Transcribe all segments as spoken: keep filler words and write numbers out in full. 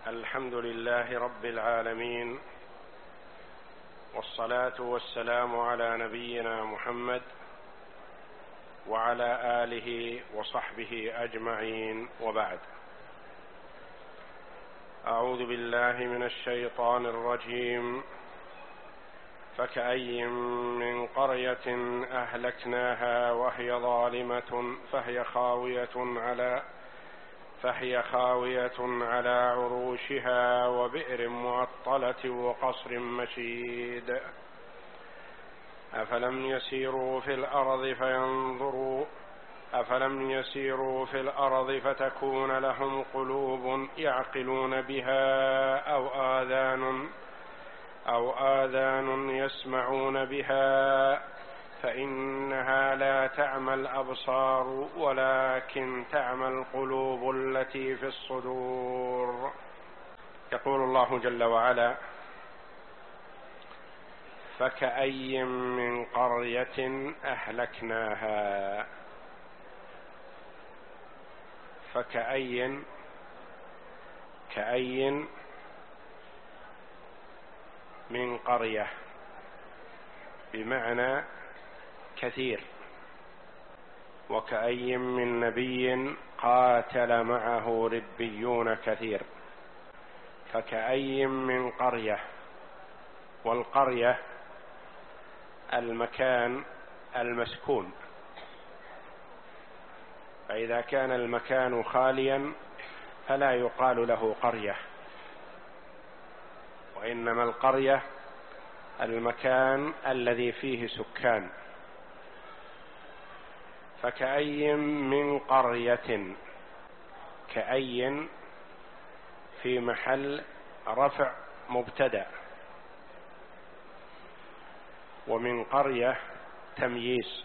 الحمد لله رب العالمين، والصلاة والسلام على نبينا محمد وعلى آله وصحبه أجمعين، وبعد. أعوذ بالله من الشيطان الرجيم. فكأي من قرية أهلكناها وهي ظالمة فهي خاوية على فهي خاوية على عروشها وبئر معطلة وقصر مشيد. أفلم يسيروا في الأرض فينظروا أفلم يسيروا في الأرض فتكون لهم قلوب يعقلون بها أو آذان أو آذان يسمعون بها فإنها لا تعمى الأبصار ولكن تعمى القلوب التي في الصدور. يقول الله جل وعلا: فكأي من قرية أهلكناها. فكأي كأي من قرية بمعنى كثير، وكأي من نبي قاتل معه ربيون كثير. فكأي من قرية، والقرية المكان المسكون، فإذا كان المكان خاليا فلا يقال له قرية، وإنما القرية المكان الذي فيه سكان. فكأي من قرية، كأي في محل رفع مبتدأ، ومن قرية تمييز،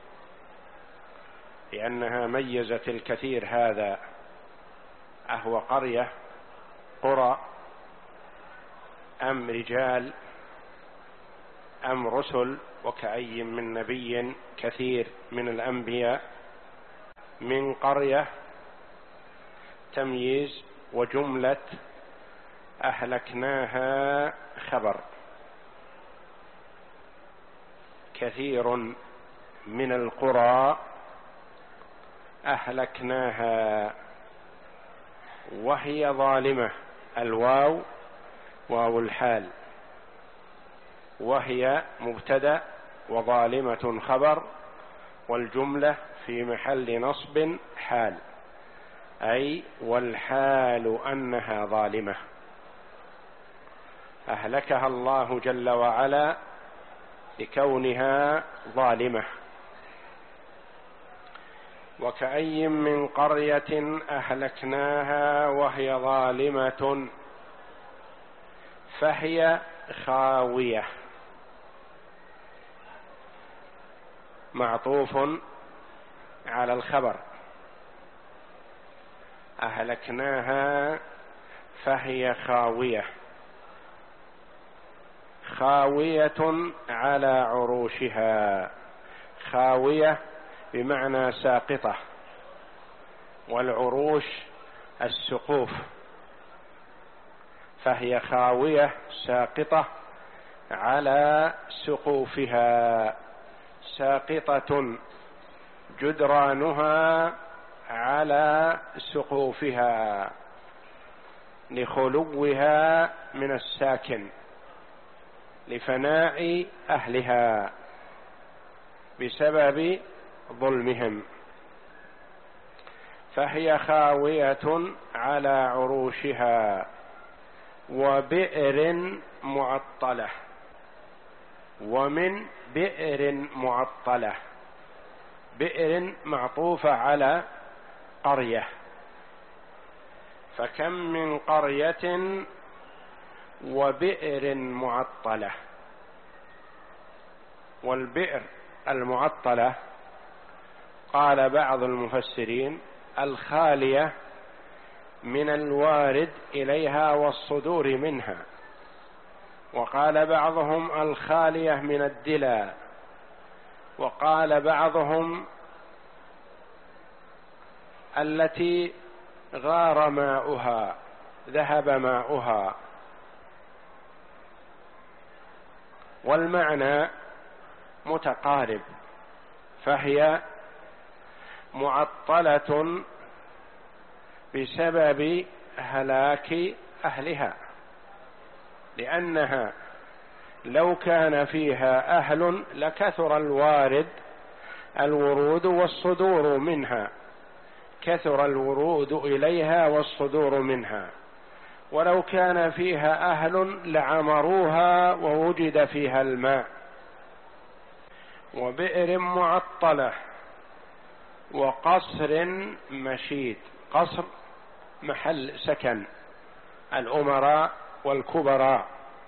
لأنها ميزت الكثير هذا أهو قرية قرى أم رجال أم رسل. وكأي من نبي كثير من الأنبياء. من قرية تمييز، وجملة أهلكناها خبر. كثير من القرى أهلكناها وهي ظالمة، الواو واو الحال، وهي مبتدأ وظالمة خبر، والجملة في محل نصب حال، أي والحال أنها ظالمة. أهلكها الله جل وعلا لكونها ظالمة. وكأي من قرية أهلكناها وهي ظالمة فهي خاوية، معطوف على الخبر. أهلكناها فهي خاوية، خاوية على عروشها. خاوية بمعنى ساقطة، والعروش السقوف، فهي خاوية ساقطة على سقوفها، ساقطة جدرانها على سقوفها لخلوها من الساكن، لفناء أهلها بسبب ظلمهم. فهي خاوية على عروشها وبئر معطلة. ومن بئر معطلة، بئر معطوفة على قرية. فكم من قرية وبئر معطلة. والبئر المعطلة قال بعض المفسرين الخالية من الوارد إليها والصدور منها، وقال بعضهم الخالية من الدلى، وقال بعضهم التي غار ماؤها ذهب ماؤها. والمعنى متقارب، فهي معطلة بسبب هلاك أهلها، لأنها لو كان فيها أهل لكثر الوارد الورود والصدور منها، كثر الورود إليها والصدور منها. ولو كان فيها أهل لعمروها ووجد فيها الماء. وبئر معطلة وقصر مشيد. قصر محل سكن الأمراء والكبراء.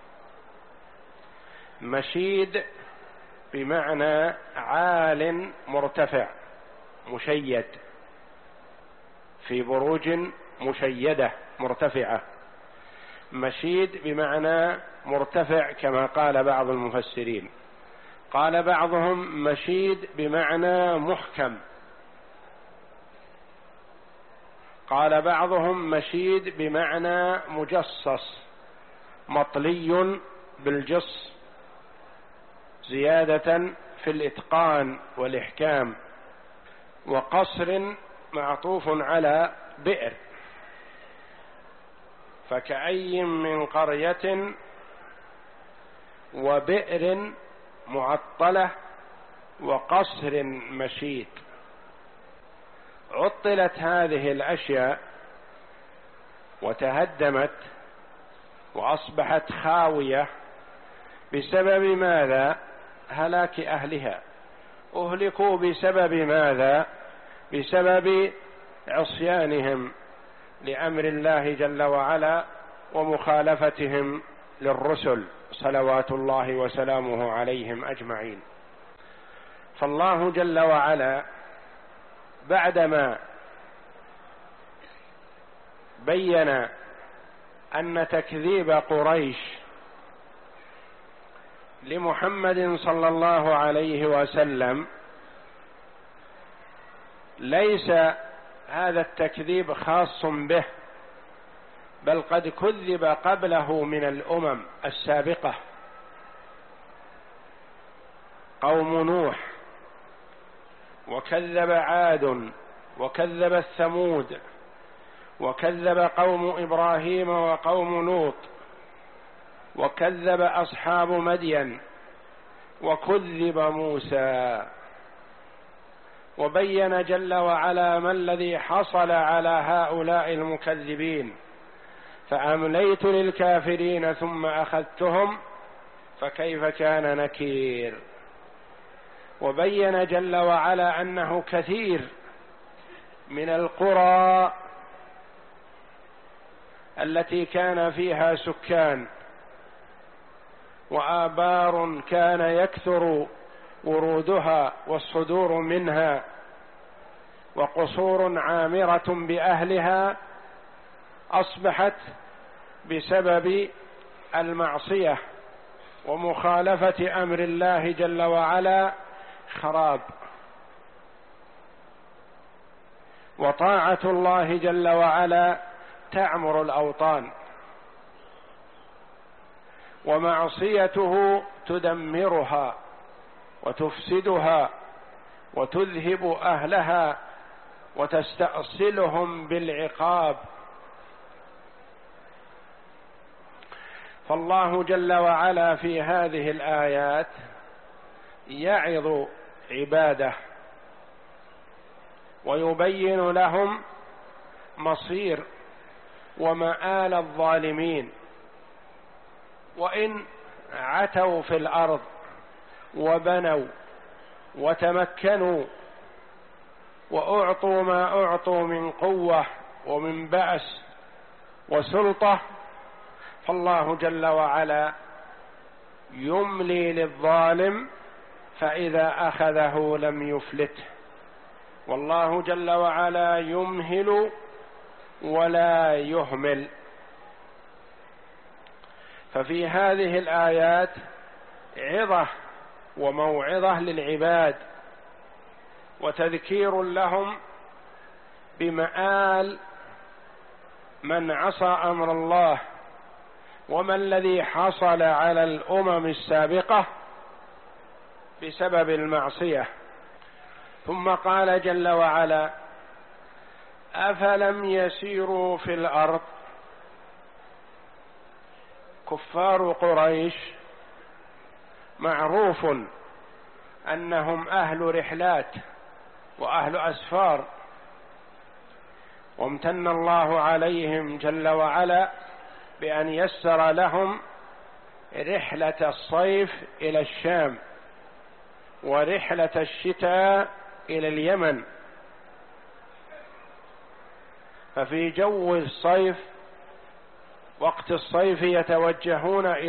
مشيد بمعنى عال مرتفع مشيد، في بروج مشيدة مرتفعة. مشيد بمعنى مرتفع كما قال بعض المفسرين. قال بعضهم مشيد بمعنى محكم. قال بعضهم مشيد بمعنى مجصص مطلي بالجص، زيادة في الإتقان والإحكام. وقصر معطوف على بئر، فكأي من قرية وبئر معطلة وقصر مشيد. عطلت هذه الأشياء وتهدمت وأصبحت خاوية بسبب ماذا؟ هلاك أهلها. أهلكوا بسبب ماذا؟ بسبب عصيانهم لأمر الله جل وعلا ومخالفتهم للرسل صلوات الله وسلامه عليهم أجمعين. فالله جل وعلا بعدما بين أن تكذيب قريش لمحمد صلى الله عليه وسلم ليس هذا التكذيب خاص به، بل قد كذب قبله من الأمم السابقة. قوم نوح، وكذب عاد، وكذب الثمود، وكذب قوم إبراهيم وقوم لوط، وكذب أصحاب مدين، وكذب موسى. وبين جل وعلا ما الذي حصل على هؤلاء المكذبين: فأمليت للكافرين ثم أخذتهم فكيف كان نكير. وبين جل وعلا أنه كثير من القرى التي كان فيها سكان وآبار كان يكثر ورودها والصدور منها وقصور عامرة بأهلها، أصبحت بسبب المعصية ومخالفة أمر الله جل وعلا خراب. وطاعة الله جل وعلا تعمر الأوطان، ومعصيته تدمرها وتفسدها وتذهب أهلها وتستأصلهم بالعقاب. فالله جل وعلا في هذه الآيات يعظ عباده ويبين لهم مصير ومآل الظالمين. وإن عتوا في الأرض وبنوا وتمكنوا وأعطوا ما أعطوا من قوة ومن بأس وسلطة، فالله جل وعلا يملي للظالم فإذا أخذه لم يفلته. والله جل وعلا يمهل ولا يهمل. ففي هذه الآيات عظة وموعظة للعباد وتذكير لهم بمآل من عصى أمر الله وما الذي حصل على الأمم السابقة بسبب المعصية. ثم قال جل وعلا: أفلم يسيروا في الأرض. كفار قريش معروف أنهم أهل رحلات وأهل أسفار، وامتن الله عليهم جل وعلا بأن يسر لهم رحلة الصيف إلى الشام ورحلة الشتاء إلى اليمن. ففي جو الصيف وقت الصيف يتوجهون إلى